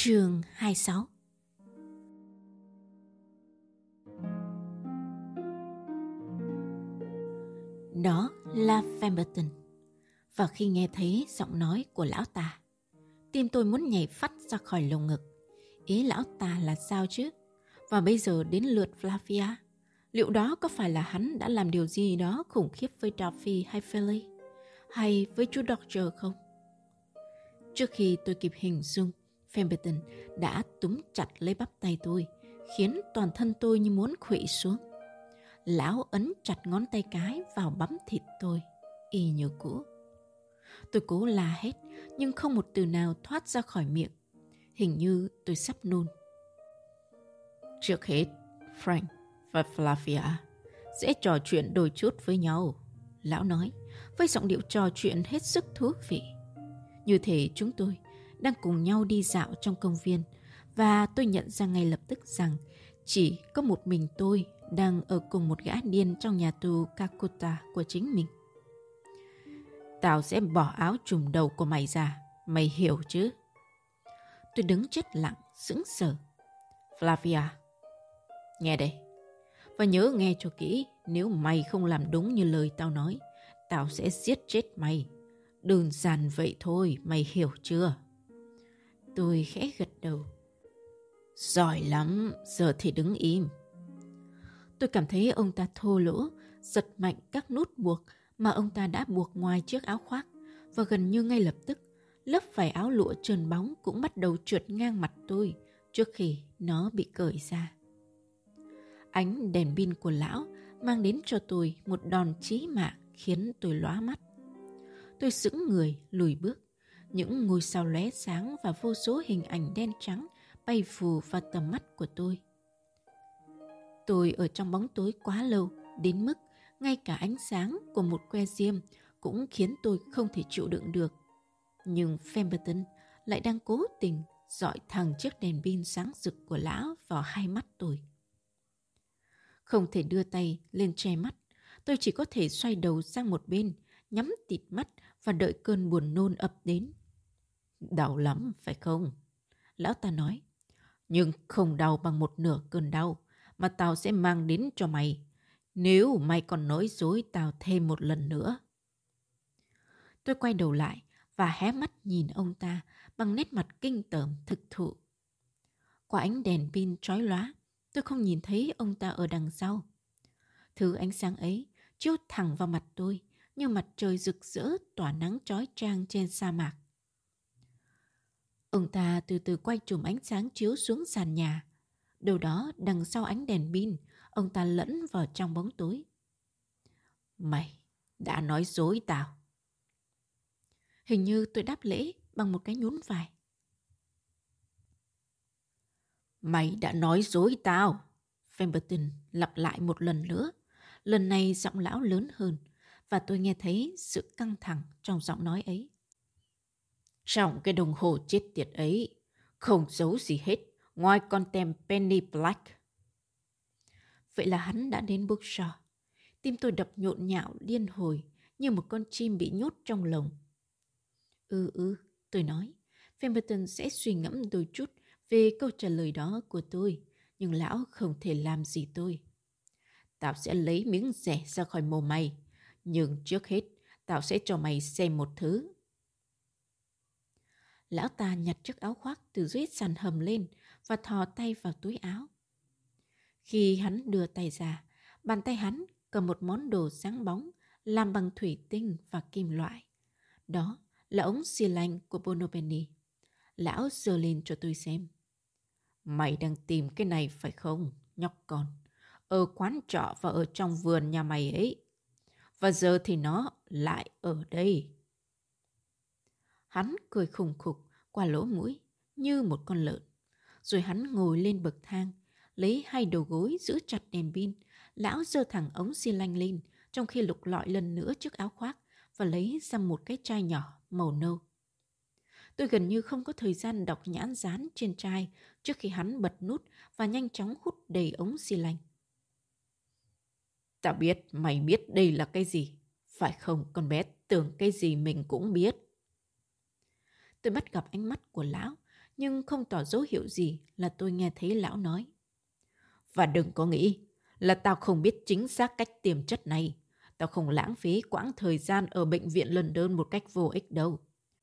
Chương 26. Đó là Pemberton. Và khi nghe thấy giọng nói của lão ta, tim tôi muốn nhảy phắt ra khỏi lồng ngực. Ý lão ta là sao chứ? Và bây giờ đến lượt Flavia. Liệu đó có phải là hắn đã làm điều gì đó khủng khiếp với Duffy hay Philly? Hay với chú Dodger không? Trước khi tôi kịp hình dung, Pemberton đã túm chặt lấy bắp tay tôi, khiến toàn thân tôi như muốn khuỵu xuống. Lão ấn chặt ngón tay cái vào bắp thịt tôi, y như cũ. Tôi cố la hét, nhưng không một từ nào thoát ra khỏi miệng. Hình như tôi sắp nôn. Trước hết, Frank và Flavia sẽ trò chuyện đôi chút với nhau, lão nói, với giọng điệu trò chuyện hết sức thú vị. Như thể chúng tôi đang cùng nhau đi dạo trong công viên, và tôi nhận ra ngay lập tức rằng chỉ có một mình tôi đang ở cùng một gã điên trong nhà tù Calcutta của chính mình. Tao sẽ bỏ áo trùm đầu của mày ra, mày hiểu chứ? Tôi đứng chết lặng, sững sờ. Flavia, nghe đây. Và nhớ nghe cho kỹ, nếu mày không làm đúng như lời tao nói, tao sẽ giết chết mày. Đơn giản vậy thôi, mày hiểu chưa? Tôi khẽ gật đầu. Giỏi lắm, giờ thì đứng im. Tôi cảm thấy ông ta thô lỗ, giật mạnh các nút buộc mà ông ta đã buộc ngoài chiếc áo khoác, và gần như ngay lập tức, lớp vải áo lụa trơn bóng cũng bắt đầu trượt ngang mặt tôi trước khi nó bị cởi ra. Ánh đèn pin của lão mang đến cho tôi một đòn chí mạng khiến tôi lóa mắt. Tôi sững người, lùi bước. Những ngôi sao lóe sáng và vô số hình ảnh đen trắng bay phù vào tầm mắt của tôi. Tôi ở trong bóng tối quá lâu, đến mức ngay cả ánh sáng của một que diêm cũng khiến tôi không thể chịu đựng được. Nhưng Pemberton lại đang cố tình dọi thẳng chiếc đèn pin sáng rực của lão vào hai mắt tôi. Không thể đưa tay lên che mắt, tôi chỉ có thể xoay đầu sang một bên, nhắm tịt mắt và đợi cơn buồn nôn ập đến. Đau lắm, phải không? Lão ta nói. Nhưng không đau bằng một nửa cơn đau mà tao sẽ mang đến cho mày, nếu mày còn nói dối tao thêm một lần nữa. Tôi quay đầu lại và hé mắt nhìn ông ta bằng nét mặt kinh tởm thực thụ. Qua ánh đèn pin chói lóa, tôi không nhìn thấy ông ta ở đằng sau. Thứ ánh sáng ấy chiếu thẳng vào mặt tôi như mặt trời rực rỡ tỏa nắng chói chang trên sa mạc. Ông ta từ từ quay chùm ánh sáng chiếu xuống sàn nhà. Đâu đó đằng sau ánh đèn pin, ông ta lẫn vào trong bóng tối. Mày đã nói dối tao. Hình như tôi đáp lễ bằng một cái nhún vai. Mày đã nói dối tao. Pemberton lặp lại một lần nữa. Lần này giọng lão lớn hơn, và tôi nghe thấy sự căng thẳng trong giọng nói ấy. Trong cái đồng hồ chết tiệt ấy, không giấu gì hết ngoài con tem Penny Black. Vậy là hắn đã đến Brookshire. Tim tôi đập nhộn nhạo điên hồi như một con chim bị nhốt trong lồng. Tôi nói. Pemberton sẽ suy ngẫm đôi chút về câu trả lời đó của tôi, nhưng lão không thể làm gì tôi. Tao sẽ lấy miếng rẻ ra khỏi mồm mày, nhưng trước hết tao sẽ cho mày xem một thứ. Lão ta nhặt chiếc áo khoác từ dưới sàn hầm lên và thò tay vào túi áo. Khi hắn đưa tay ra, bàn tay hắn cầm một món đồ sáng bóng làm bằng thủy tinh và kim loại. Đó là ống xì lanh của Bonopenny. Lão giơ lên cho tôi xem. Mày đang tìm cái này phải không, nhóc con? Ở quán trọ và ở trong vườn nhà mày ấy. Và giờ thì nó lại ở đây. Hắn cười khùng khục qua lỗ mũi như một con lợn. Rồi hắn ngồi lên bậc thang, lấy hai đầu gối giữ chặt đèn pin. Lão giơ thẳng ống xi lanh lên, trong khi lục lọi lần nữa chiếc áo khoác và lấy ra một cái chai nhỏ màu nâu. Tôi gần như không có thời gian đọc nhãn dán trên chai trước khi hắn bật nút và nhanh chóng hút đầy ống xi lanh. Tao biết mày biết đây là cái gì. Phải không, con bé tưởng cái gì mình cũng biết. Tôi bắt gặp ánh mắt của lão, nhưng không tỏ dấu hiệu gì là tôi nghe thấy lão nói. Và đừng có nghĩ là tao không biết chính xác cách tiêm chất này. Tao không lãng phí quãng thời gian ở bệnh viện London một cách vô ích đâu.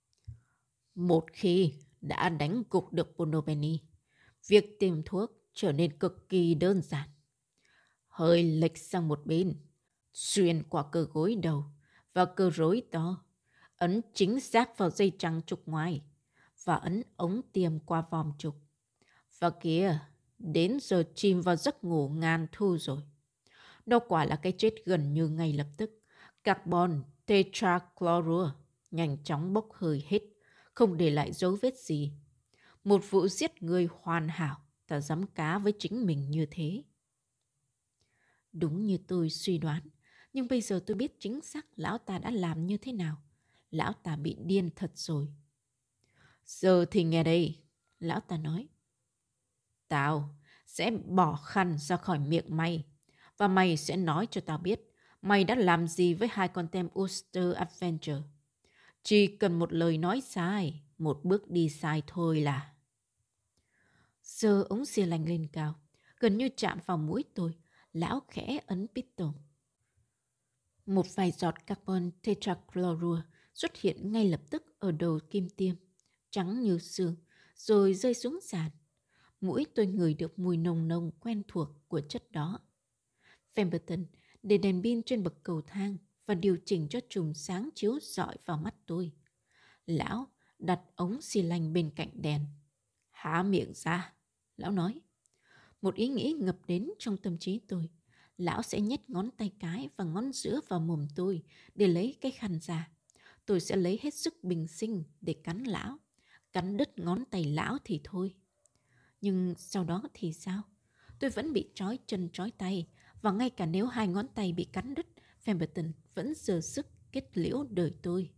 Một khi đã đánh gục được Bonobenny, việc tìm thuốc trở nên cực kỳ đơn giản. Hơi lệch sang một bên, xuyên qua cơ gối đầu và cơ rối to, ấn chính xác vào dây trăng trục ngoài và ấn ống tiêm qua vòm trục. Và kìa, đến giờ chìm vào giấc ngủ ngàn thu rồi. Đó quả là cái chết gần như ngay lập tức. Carbon tetrachlorua nhanh chóng bốc hơi hết, không để lại dấu vết gì. Một vụ giết người hoàn hảo, ta dám cá với chính mình như thế. Đúng như tôi suy đoán, nhưng bây giờ tôi biết chính xác lão ta đã làm như thế nào. Lão ta bị điên thật rồi. Giờ thì nghe đây, lão ta nói. Tao sẽ bỏ khăn ra khỏi miệng mày, và mày sẽ nói cho tao biết mày đã làm gì với hai con tem Ulster Adventure. Chỉ cần một lời nói sai, một bước đi sai thôi là... Giờ ống xì lanh lên cao, gần như chạm vào mũi tôi, lão khẽ ấn piston. Một vài giọt carbon tetrachlorua xuất hiện ngay lập tức ở đầu kim tiêm, trắng như sương, rồi rơi xuống sàn. Mũi tôi ngửi được mùi nồng nồng quen thuộc của chất đó. Pemberton để đèn pin trên bậc cầu thang và điều chỉnh cho chùm sáng chiếu rọi vào mắt tôi. Lão đặt ống xì lanh bên cạnh đèn. Há miệng ra, lão nói. Một ý nghĩ ngập đến trong tâm trí tôi. Lão sẽ nhét ngón tay cái và ngón giữa vào mồm tôi để lấy cái khăn ra. Tôi sẽ lấy hết sức bình sinh để cắn lão. Cắn đứt ngón tay lão thì thôi. Nhưng sau đó thì sao? Tôi vẫn bị trói chân trói tay, và ngay cả nếu hai ngón tay bị cắn đứt, Pemberton vẫn dờ sức kết liễu đời tôi.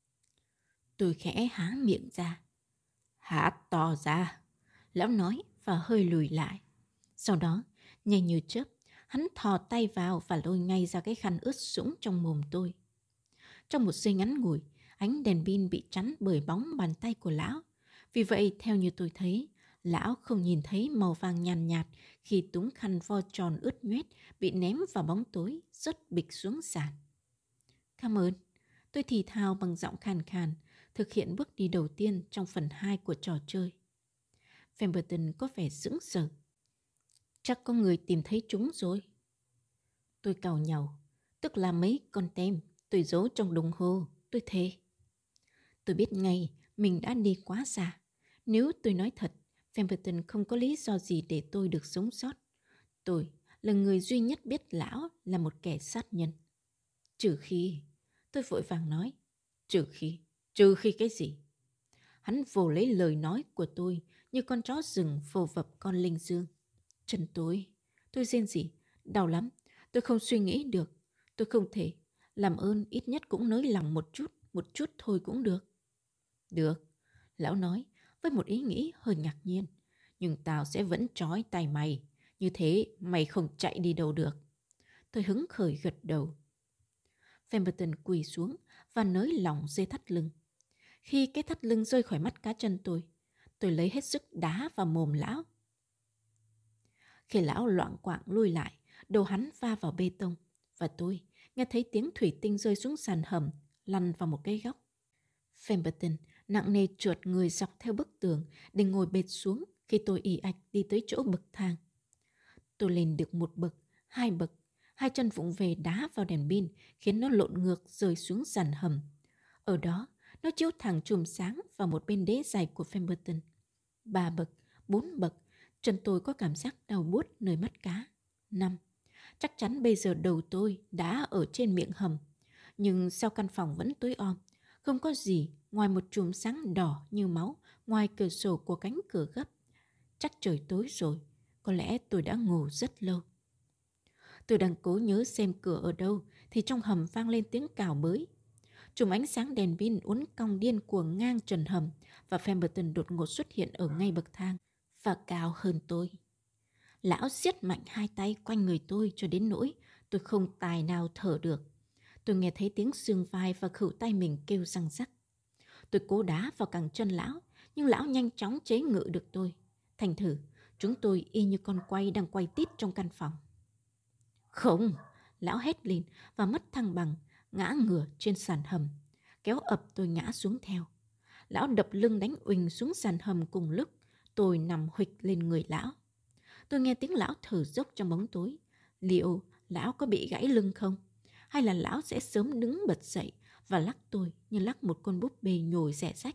Tôi khẽ há miệng ra. Há to ra, lão nói và hơi lùi lại. Sau đó, nhanh như chớp, hắn thò tay vào và lôi ngay ra cái khăn ướt sũng trong mồm tôi. Trong một giây ngắn ngủi, ánh đèn pin bị chắn bởi bóng bàn tay của lão. Vì vậy, theo như tôi thấy, lão không nhìn thấy màu vàng nhàn nhạt khi túng khăn vo tròn ướt nhoét bị ném vào bóng tối, rớt bịch xuống sàn. Cảm ơn, tôi thì thào bằng giọng khàn khàn, thực hiện bước đi đầu tiên trong phần 2 của trò chơi. Pemberton có vẻ sững sờ. Chắc có người tìm thấy chúng rồi. Tôi càu nhàu, tức là mấy con tem tôi giấu trong đồng hồ, tôi thề. Tôi biết ngay mình đã đi quá xa. Nếu tôi nói thật, Pemberton không có lý do gì để tôi được sống sót. Tôi là người duy nhất biết lão là một kẻ sát nhân. Trừ khi... Tôi vội vàng nói. Trừ khi cái gì? Hắn vồ lấy lời nói của tôi như con chó rừng vồ vập con linh dương. Chân tôi rên rỉ, đau lắm. Tôi không suy nghĩ được. Tôi không thể. Làm ơn ít nhất cũng nới lòng một chút thôi cũng được. Được, lão nói với một ý nghĩ hơi ngạc nhiên. Nhưng tao sẽ vẫn trói tay mày. Như thế mày không chạy đi đâu được. Tôi hứng khởi gật đầu. Pemberton quỳ xuống và nới lỏng dây thắt lưng. Khi cái thắt lưng rơi khỏi mắt cá chân tôi lấy hết sức đá vào mồm lão. Khi lão loạng quạng lùi lại, đầu hắn va vào bê tông và tôi nghe thấy tiếng thủy tinh rơi xuống sàn hầm, lăn vào một cái góc. Pemberton nặng nề trượt người dọc theo bức tường để ngồi bệt xuống khi tôi ì ạch đi tới chỗ bậc thang. Tôi lên được một bậc, hai bậc, hai chân vụng về đá vào đèn pin khiến nó lộn ngược rơi xuống sàn hầm. Ở đó, nó chiếu thẳng chùm sáng vào một bên đế dài của Pemberton. 3 bậc, 4 bậc, chân tôi có cảm giác đau buốt nơi mắt cá. 5. Chắc chắn bây giờ đầu tôi đã ở trên miệng hầm. Nhưng sao căn phòng vẫn tối om, không có gì ngoài một chùm sáng đỏ như máu ngoài cửa sổ của cánh cửa gấp. Chắc trời tối rồi, có lẽ tôi đã ngủ rất lâu. Tôi đang cố nhớ xem cửa ở đâu thì trong hầm vang lên tiếng cào bới. Chùm ánh sáng đèn pin uốn cong điên cuồng ngang trần hầm và Pemberton đột ngột xuất hiện ở ngay bậc thang và cao hơn tôi. Lão siết mạnh hai tay quanh người tôi cho đến nỗi tôi không tài nào thở được. Tôi nghe thấy tiếng xương vai và khuỷu tay mình kêu răng rắc. Tôi cố đá vào cẳng chân lão, nhưng lão nhanh chóng chế ngự được tôi. Thành thử, chúng tôi y như con quay đang quay tít trong căn phòng. Không! Lão hét lên và mất thăng bằng, ngã ngửa trên sàn hầm, kéo ập tôi ngã xuống theo. Lão đập lưng đánh uỳnh xuống sàn hầm cùng lúc tôi nằm huỵch lên người lão. Tôi nghe tiếng lão thở dốc trong bóng tối. Liệu lão có bị gãy lưng không? Hay là lão sẽ sớm đứng bật dậy và lắc tôi như lắc một con búp bê nhồi xẻ rách?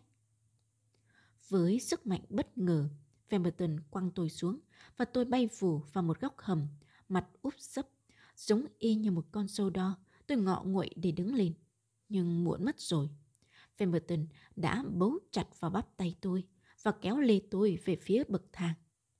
Với sức mạnh bất ngờ, Pemberton quăng tôi xuống và tôi bay vù vào một góc hầm, mặt úp sấp, giống y như một con sâu đo. Tôi ngọ nguậy để đứng lên, nhưng muộn mất rồi. Pemberton đã bấu chặt vào bắp tay tôi và kéo lê tôi về phía bậc thang.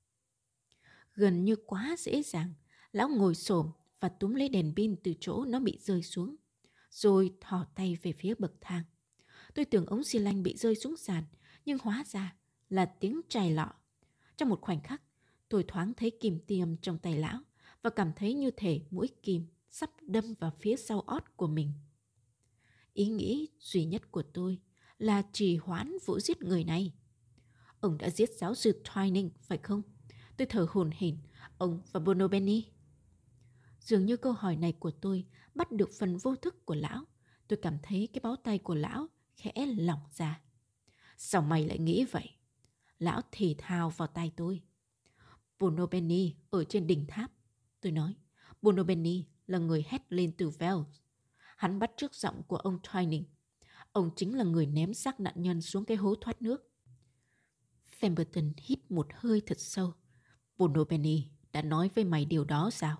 Gần như quá dễ dàng, lão ngồi xổm và túm lấy đèn pin từ chỗ nó bị rơi xuống, rồi thò tay về phía bậc thang. Tôi tưởng ống xi lanh bị rơi xuống sàn, nhưng hóa ra là tiếng chài lọ. Trong một khoảnh khắc, tôi thoáng thấy kim tiêm trong tay lão và cảm thấy như thể mũi kim sắp đâm vào phía sau ót của mình. Ý nghĩ duy nhất của tôi là trì hoãn vụ giết người này. Ông đã giết giáo sư Twining, phải không? Tôi thở hổn hển. Ông và Bonobenny. Dường như câu hỏi này của tôi bắt được phần vô thức của lão. Tôi cảm thấy cái báu tay của lão khẽ lỏng ra. Sao mày lại nghĩ vậy? Lão thì thào vào tai tôi. Bonobenny ở trên đỉnh tháp. Tôi nói, Bonobenny là người hét lên từ Wells. Hắn bắt chước giọng của ông Twining. Ông chính là người ném xác nạn nhân xuống cái hố thoát nước. Pemberton hít một hơi thật sâu. Bonobenny đã nói với mày điều đó sao?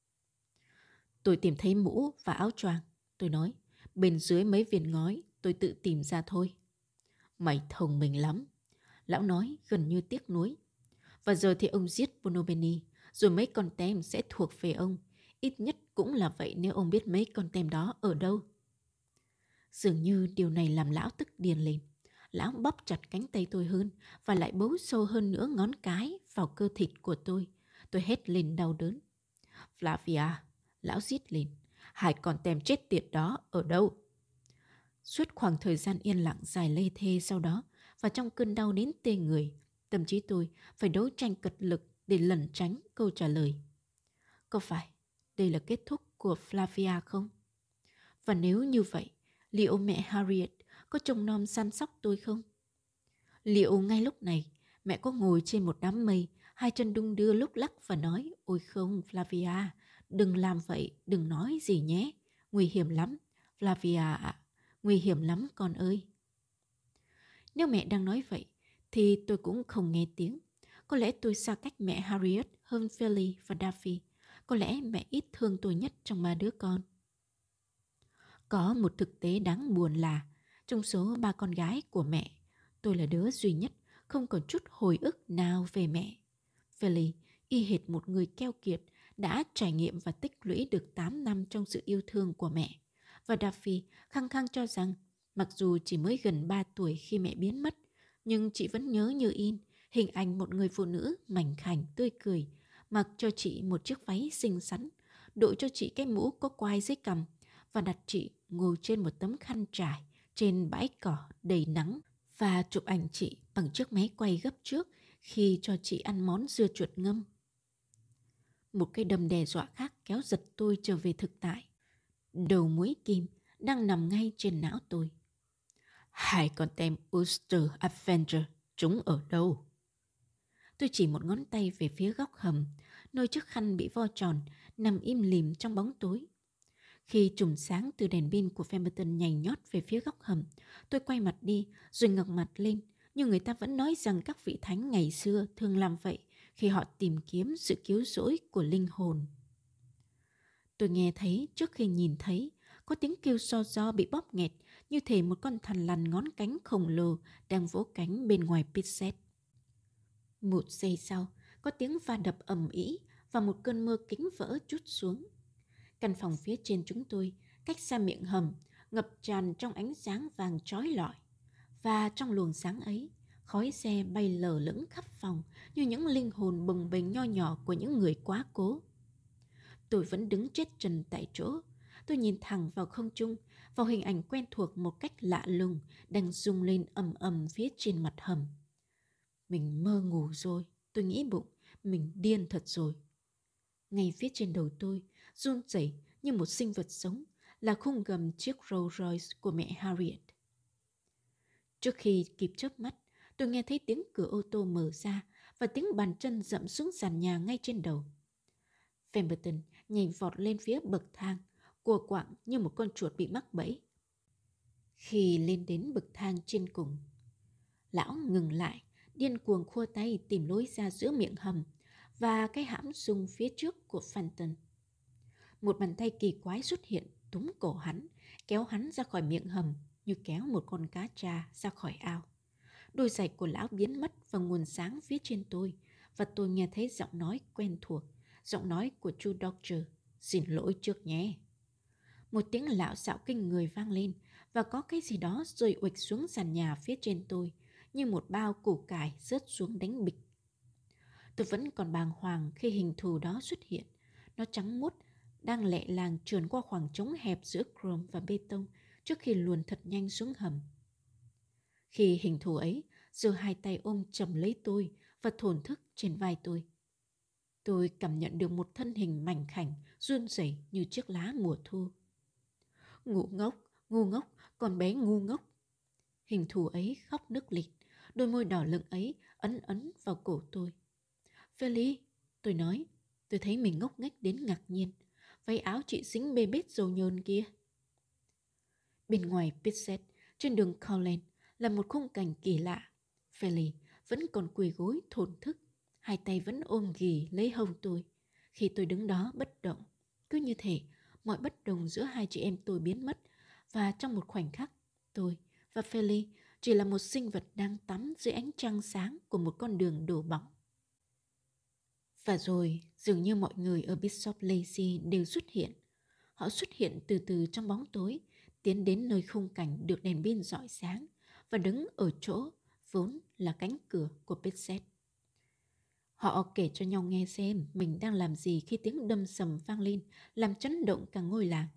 Tôi tìm thấy mũ và áo choàng. Tôi nói, bên dưới mấy viên ngói tôi tự tìm ra thôi. Mày thông minh lắm. Lão nói gần như tiếc nuối. Và giờ thì ông giết Bonobenny, rồi mấy con tem sẽ thuộc về ông. Ít nhất cũng là vậy nếu ông biết mấy con tem đó ở đâu. Dường như điều này làm lão tức điên lên. Lão bóp chặt cánh tay tôi hơn và lại bấu sâu hơn nữa ngón cái vào cơ thịt của tôi. Tôi hét lên đau đớn. Flavia, lão rít lên, hai con tem chết tiệt đó ở đâu? Suốt khoảng thời gian yên lặng dài lê thê sau đó và trong cơn đau đến tê người, tâm trí tôi phải đấu tranh cật lực để lẩn tránh câu trả lời. Có phải đây là kết thúc của Flavia không? Và nếu như vậy, liệu mẹ Harriet có trông nom săn sóc tôi không? Liệu ngay lúc này mẹ có ngồi trên một đám mây, hai chân đung đưa lúc lắc và nói, ôi không Flavia, đừng làm vậy, đừng nói gì nhé, nguy hiểm lắm, Flavia ạ, nguy hiểm lắm con ơi. Nếu mẹ đang nói vậy thì tôi cũng không nghe tiếng. Có lẽ tôi xa cách mẹ Harriet hơn Philly và Daffy. Có lẽ mẹ ít thương tôi nhất trong ba đứa con. Có một thực tế đáng buồn là trong số ba con gái của mẹ, tôi là đứa duy nhất không còn chút hồi ức nào về mẹ. Philly, y hệt một người keo kiệt, đã trải nghiệm và tích lũy được 8 năm trong sự yêu thương của mẹ. Và Daffy khăng khăng cho rằng mặc dù chỉ mới gần 3 tuổi khi mẹ biến mất, nhưng chị vẫn nhớ như in hình ảnh một người phụ nữ mảnh khảnh tươi cười, mặc cho chị một chiếc váy xinh xắn, đội cho chị cái mũ có quai dưới cằm và đặt chị ngồi trên một tấm khăn trải trên bãi cỏ đầy nắng và chụp ảnh chị bằng chiếc máy quay gấp trước khi cho chị ăn món dưa chuột ngâm. Một cái đâm đe dọa khác kéo giật tôi trở về thực tại. Đầu mũi kim đang nằm ngay trên não tôi. Hai con tem Ulster Avenger, chúng ở đâu? Tôi chỉ một ngón tay về phía góc hầm, nơi chiếc khăn bị vo tròn, nằm im lìm trong bóng tối. Khi chùm sáng từ đèn pin của Pemberton nhảy nhót về phía góc hầm, tôi quay mặt đi rồi ngẩng mặt lên, nhưng người ta vẫn nói rằng các vị thánh ngày xưa thường làm vậy khi họ tìm kiếm sự cứu rỗi của linh hồn. Tôi nghe thấy trước khi nhìn thấy có tiếng kêu do bị bóp nghẹt, như thể một con thằn lằn ngón cánh khổng lồ đang vỗ cánh bên ngoài pit set. Một giây sau, có tiếng va đập ầm ĩ và một cơn mưa kính vỡ trút xuống. Căn phòng phía trên chúng tôi, cách xa miệng hầm, ngập tràn trong ánh sáng vàng chói lọi. Và trong luồng sáng ấy, khói xe bay lờ lững khắp phòng như những linh hồn bồng bềnh nho nhỏ của những người quá cố. Tôi vẫn đứng chết trần tại chỗ. Tôi nhìn thẳng vào không trung, vào hình ảnh quen thuộc một cách lạ lùng đang rung lên ầm ầm phía trên mặt hầm. Mình mơ ngủ rồi, tôi nghĩ bụng, mình điên thật rồi. Ngay phía trên đầu tôi, run rẩy như một sinh vật sống, là khung gầm chiếc Rolls Royce của mẹ Harriet. Trước khi kịp chớp mắt, tôi nghe thấy tiếng cửa ô tô mở ra và tiếng bàn chân dẫm xuống sàn nhà ngay trên đầu. Pemberton nhảy vọt lên phía bậc thang, cua quạng như một con chuột bị mắc bẫy. Khi lên đến bậc thang trên cùng, lão ngừng lại, điên cuồng khua tay tìm lối ra giữa miệng hầm và cái hãm sung phía trước của Phantom. Một bàn tay kỳ quái xuất hiện, túm cổ hắn, kéo hắn ra khỏi miệng hầm như kéo một con cá tra ra khỏi ao. Đôi giày của lão biến mất vào nguồn sáng phía trên tôi, và tôi nghe thấy giọng nói quen thuộc, giọng nói của chú Doctor: "Xin lỗi trước nhé." Một tiếng lạo xạo kinh người vang lên, và có cái gì đó rơi uịch xuống sàn nhà phía trên tôi, như một bao củ cải rớt xuống đánh bịch. Tôi vẫn còn bàng hoàng khi hình thù đó xuất hiện. Nó trắng muốt, đang lẹ làng trườn qua khoảng trống hẹp giữa chrome và bê tông trước khi luồn thật nhanh xuống hầm. Khi hình thù ấy giơ hai tay ôm chầm lấy tôi và thổn thức trên vai tôi cảm nhận được một thân hình mảnh khảnh run rẩy như chiếc lá mùa thu. Ngu ngốc, con bé ngu ngốc. Hình thù ấy khóc nức nịch, đôi môi đỏ lựng ấy ấn ấn vào cổ tôi. "Feli," tôi nói, tôi thấy mình ngốc nghếch đến ngạc nhiên. "Váy áo chị xính bê bết dầu nhờn kia." Bên ngoài Pitset, trên đường Cowland, là một khung cảnh kỳ lạ. Feli vẫn còn quỳ gối thổn thức, hai tay vẫn ôm ghì lấy hông tôi. Khi tôi đứng đó bất động, cứ như thể mọi bất đồng giữa hai chị em tôi biến mất, và trong một khoảnh khắc, tôi và Feli chỉ là một sinh vật đang tắm dưới ánh trăng sáng của một con đường đổ bóng. Và rồi, dường như mọi người ở Bishop Lacy đều xuất hiện. Họ xuất hiện từ từ trong bóng tối, tiến đến nơi khung cảnh được đèn pin rọi sáng và đứng ở chỗ vốn là cánh cửa của Pitset. Họ kể cho nhau nghe xem mình đang làm gì khi tiếng đâm sầm vang lên, làm chấn động cả ngôi làng.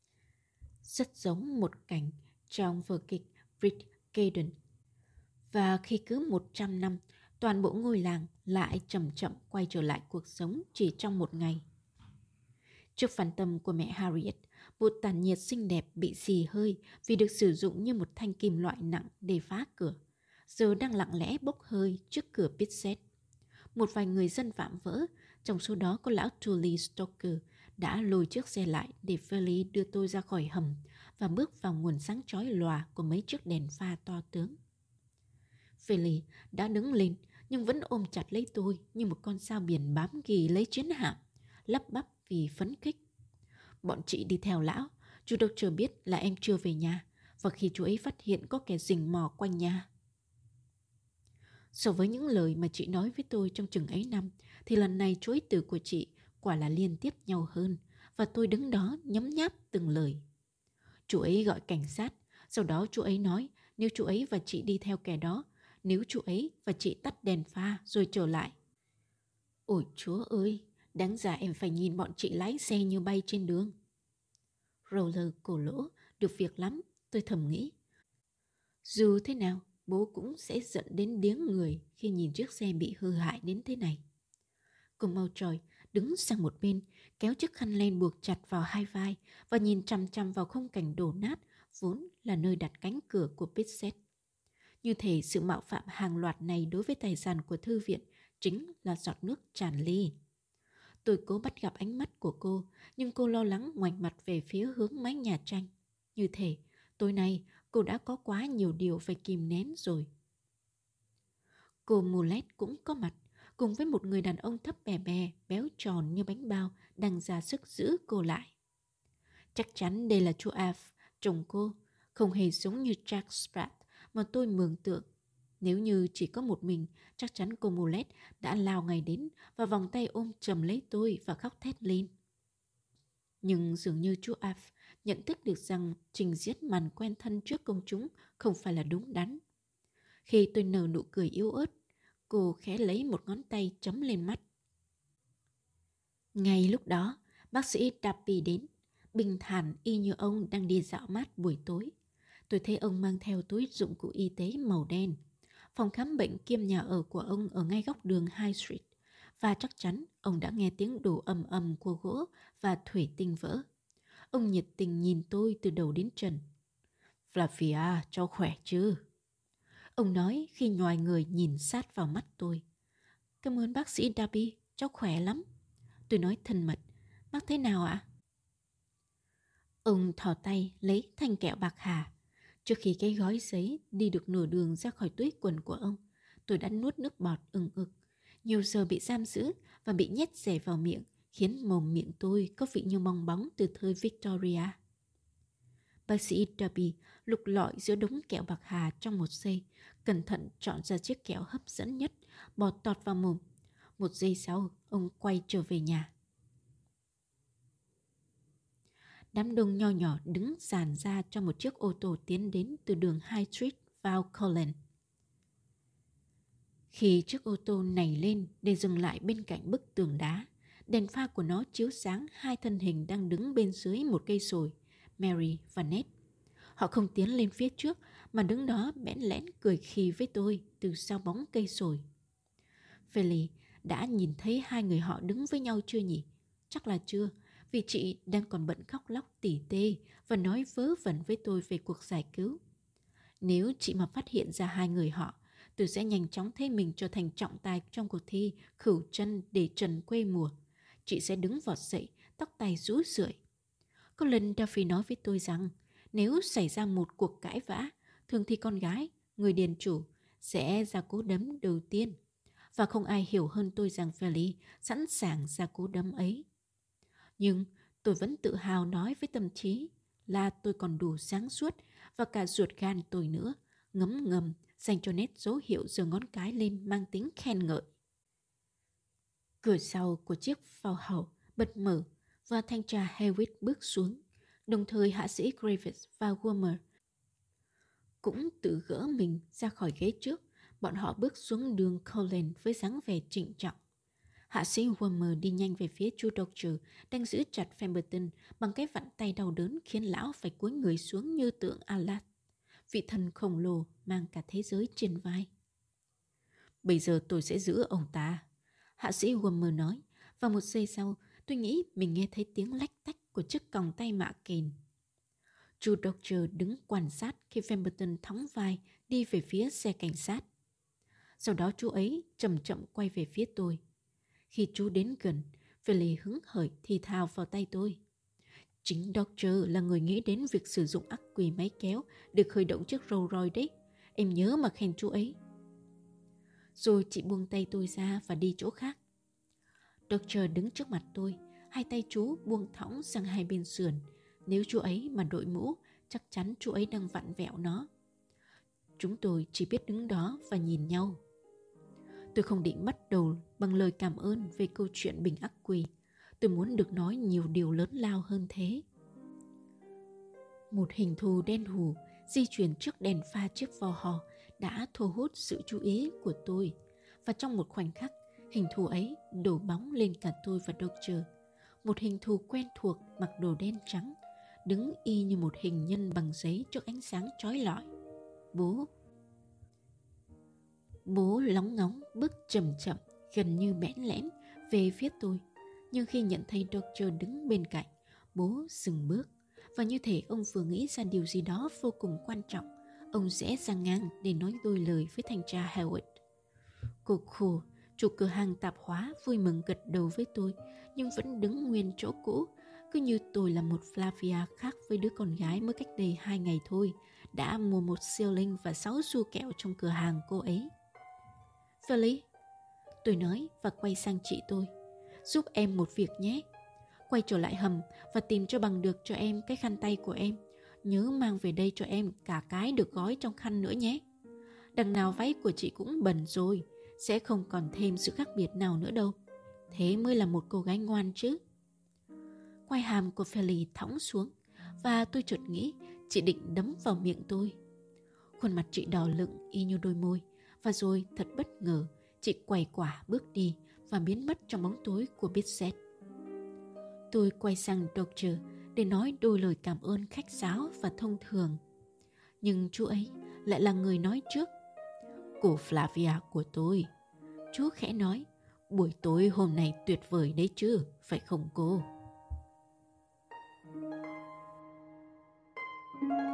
Rất giống một cảnh trong vở kịch Bridget Gaden. Và khi cứ 100 năm, toàn bộ ngôi làng lại chậm chậm quay trở lại cuộc sống chỉ trong một ngày. Trước phản tâm của mẹ Harriet, một tàn nhiệt xinh đẹp bị xì hơi vì được sử dụng như một thanh kim loại nặng để phá cửa, giờ đang lặng lẽ bốc hơi trước cửa Pitset. Một vài người dân vạm vỡ, trong số đó có lão Tully Stoker, đã lôi chiếc xe lại để Feli đưa tôi ra khỏi hầm và bước vào nguồn sáng chói lòa của mấy chiếc đèn pha to tướng. Feli đã đứng lên nhưng vẫn ôm chặt lấy tôi như một con sao biển bám ghì lấy chiến hạm, lắp bắp vì phấn khích. "Bọn chị đi theo lão, chú Doctor biết là em chưa về nhà, và khi chú ấy phát hiện có kẻ rình mò quanh nhà." So với những lời mà chị nói với tôi trong chừng ấy năm, thì lần này chối từ của chị quả là liên tiếp nhau hơn, và tôi đứng đó nhấm nháp từng lời. Chú ấy gọi cảnh sát, sau đó chú ấy nói nếu chú ấy và chị đi theo kẻ đó, nếu chú ấy và chị tắt đèn pha rồi trở lại. Ôi Chúa ơi, đáng ra em phải nhìn bọn chị lái xe như bay trên đường. Roller cổ lỗ, được việc lắm, tôi thầm nghĩ. Dù thế nào, bố cũng sẽ giận đến điếng người khi nhìn chiếc xe bị hư hại đến thế này. Cô mau tròi đứng sang một bên, kéo chiếc khăn len buộc chặt vào hai vai và nhìn chằm chằm vào khung cảnh đổ nát vốn là nơi đặt cánh cửa của Pitset. Như thể sự mạo phạm hàng loạt này đối với tài sản của thư viện chính là giọt nước tràn ly. Tôi cố bắt gặp ánh mắt của cô, nhưng cô lo lắng ngoảnh mặt về phía hướng mái nhà tranh. Như thể tối nay cô đã có quá nhiều điều phải kìm nén rồi. Cô Mulet cũng có mặt, cùng với một người đàn ông thấp bè bè, béo tròn như bánh bao, đang ra sức giữ cô lại. Chắc chắn đây là chú Alf, chồng cô, không hề giống như Jack Sprat mà tôi mường tượng. Nếu như chỉ có một mình, chắc chắn cô Mulet đã lao ngay đến và vòng tay ôm chầm lấy tôi và khóc thét lên. Nhưng dường như chú Alf nhận thức được rằng trình diễn màn quen thân trước công chúng không phải là đúng đắn. Khi tôi nở nụ cười yếu ớt, cô khẽ lấy một ngón tay chấm lên mắt. Ngay lúc đó, bác sĩ Dappy đến, bình thản y như ông đang đi dạo mát buổi tối. Tôi thấy ông mang theo túi dụng cụ y tế màu đen. Phòng khám bệnh kiêm nhà ở của ông ở ngay góc đường High Street, và chắc chắn ông đã nghe tiếng đổ ầm ầm của gỗ và thủy tinh vỡ. Ông nhiệt tình nhìn tôi từ đầu đến chân. Flavia, cháu khỏe chứ? Ông nói khi nhoài người nhìn sát vào mắt tôi. Cảm ơn bác sĩ Darby, cháu khỏe lắm. Tôi nói thân mật. Bác thế nào ạ? Ông thò tay lấy thanh kẹo bạc hà. Trước khi cái gói giấy đi được nửa đường ra khỏi túi quần của ông, tôi đã nuốt nước bọt ừng ực. Nhiều giờ bị giam giữ và bị nhét rẻ vào miệng, khiến mồm miệng tôi có vị như bong bóng từ thời Victoria. Bác sĩ Darby lục lọi giữa đống kẹo bạc hà trong một giây, cẩn thận chọn ra chiếc kẹo hấp dẫn nhất, bỏ tọt vào mồm. Một giây sau, ông quay trở về nhà. Đám đông nho nhỏ đứng dàn ra cho một chiếc ô tô tiến đến từ đường High Street vào Cullen. Khi chiếc ô tô này lên để dừng lại bên cạnh bức tường đá, đèn pha của nó chiếu sáng hai thân hình đang đứng bên dưới một cây sồi, Mary và Ned. Họ không tiến lên phía trước mà đứng đó bẽn lẽn cười khì với tôi từ sau bóng cây sồi. Philly đã nhìn thấy hai người họ đứng với nhau chưa nhỉ? Chắc là chưa, vì chị đang còn bận khóc lóc tỉ tê và nói vớ vẩn với tôi về cuộc giải cứu. Nếu chị mà phát hiện ra hai người họ, tôi sẽ nhanh chóng thấy mình trở thành trọng tài trong cuộc thi khửu chân để trần quê mùa. Chị sẽ đứng vọt dậy, tóc tai rũ rượi. Có lần Duffy nói với tôi rằng nếu xảy ra một cuộc cãi vã, thường thì con gái, người điền chủ, sẽ ra cú đấm đầu tiên. Và không ai hiểu hơn tôi rằng Philly sẵn sàng ra cú đấm ấy. Nhưng tôi vẫn tự hào nói với tâm trí là tôi còn đủ sáng suốt và cả ruột gan tôi nữa, ngấm ngầm dành cho Ned dấu hiệu giơ ngón cái lên mang tính khen ngợi. Cửa sau của chiếc phao hậu bật mở và thanh tra Hewitt bước xuống, đồng thời hạ sĩ Griffiths và Wormer cũng tự gỡ mình ra khỏi ghế trước. Bọn họ bước xuống đường Cullen với dáng vẻ trịnh trọng. Hạ sĩ Wormer đi nhanh về phía chú Doctor đang giữ chặt Pemberton bằng cái vặn tay đau đớn khiến lão phải cúi người xuống như tượng Allah, vị thần khổng lồ mang cả thế giới trên vai. Bây giờ tôi sẽ giữ ông ta, hạ sĩ Wormer nói, và một giây sau tôi nghĩ mình nghe thấy tiếng lách tách của chiếc còng tay mạ kềnh. Chú Doctor đứng quan sát khi Pemberton thõng vai đi về phía xe cảnh sát. Sau đó chú ấy chậm chậm quay về phía tôi. Khi chú đến gần, Philly hứng hởi thì thào vào tay tôi. Chính Doctor là người nghĩ đến việc sử dụng ắc quy máy kéo để khởi động chiếc Rolls Royce đấy. Em nhớ mà khen chú ấy. Rồi chị buông tay tôi ra và đi chỗ khác. Doctor đứng trước mặt tôi, hai tay chú buông thõng sang hai bên sườn. Nếu chú ấy mà đội mũ, chắc chắn chú ấy đang vặn vẹo nó. Chúng tôi chỉ biết đứng đó và nhìn nhau. Tôi không định bắt đầu bằng lời cảm ơn về câu chuyện bình ắc quy. Tôi muốn được nói nhiều điều lớn lao hơn thế. Một hình thù đen hù di chuyển trước đèn pha chiếc Vauxhall đã thu hút sự chú ý của tôi. Và trong một khoảnh khắc, hình thù ấy đổ bóng lên cả tôi và Doctor. Một hình thù quen thuộc mặc đồ đen trắng, đứng y như một hình nhân bằng giấy trước ánh sáng chói lọi. Bố lóng ngóng bước chậm chậm, gần như bẽn lẽn về phía tôi. Nhưng khi nhận thấy Doctor đứng bên cạnh, bố dừng bước. Và như thể ông vừa nghĩ ra điều gì đó vô cùng quan trọng, ông rẽ ra ngang để nói đôi lời với thanh tra Hewitt. Cô khù, chủ cửa hàng tạp hóa vui mừng gật đầu với tôi, nhưng vẫn đứng nguyên chỗ cũ, cứ như tôi là một Flavia khác với đứa con gái mới cách đây 2 ngày thôi, đã mua một shilling và 6 xu kẹo trong cửa hàng cô ấy. Philly, tôi nói và quay sang chị tôi. Giúp em một việc nhé. Quay trở lại hầm và tìm cho bằng được cho em cái khăn tay của em. Nhớ mang về đây cho em cả cái được gói trong khăn nữa nhé. Đằng nào váy của chị cũng bẩn rồi, sẽ không còn thêm sự khác biệt nào nữa đâu. Thế mới là một cô gái ngoan chứ. Quai hàm của Philly thõng xuống và tôi chợt nghĩ chị định đấm vào miệng tôi. Khuôn mặt chị đỏ lựng y như đôi môi, và rồi thật bất ngờ chị quay quả bước đi và biến mất trong bóng tối của Bitset. Tôi quay sang Doctor để nói đôi lời cảm ơn khách sáo và thông thường. Nhưng chú ấy lại là người nói trước. Cô Flavia của tôi. Chú khẽ nói, buổi tối hôm nay tuyệt vời đấy chứ, phải không cô?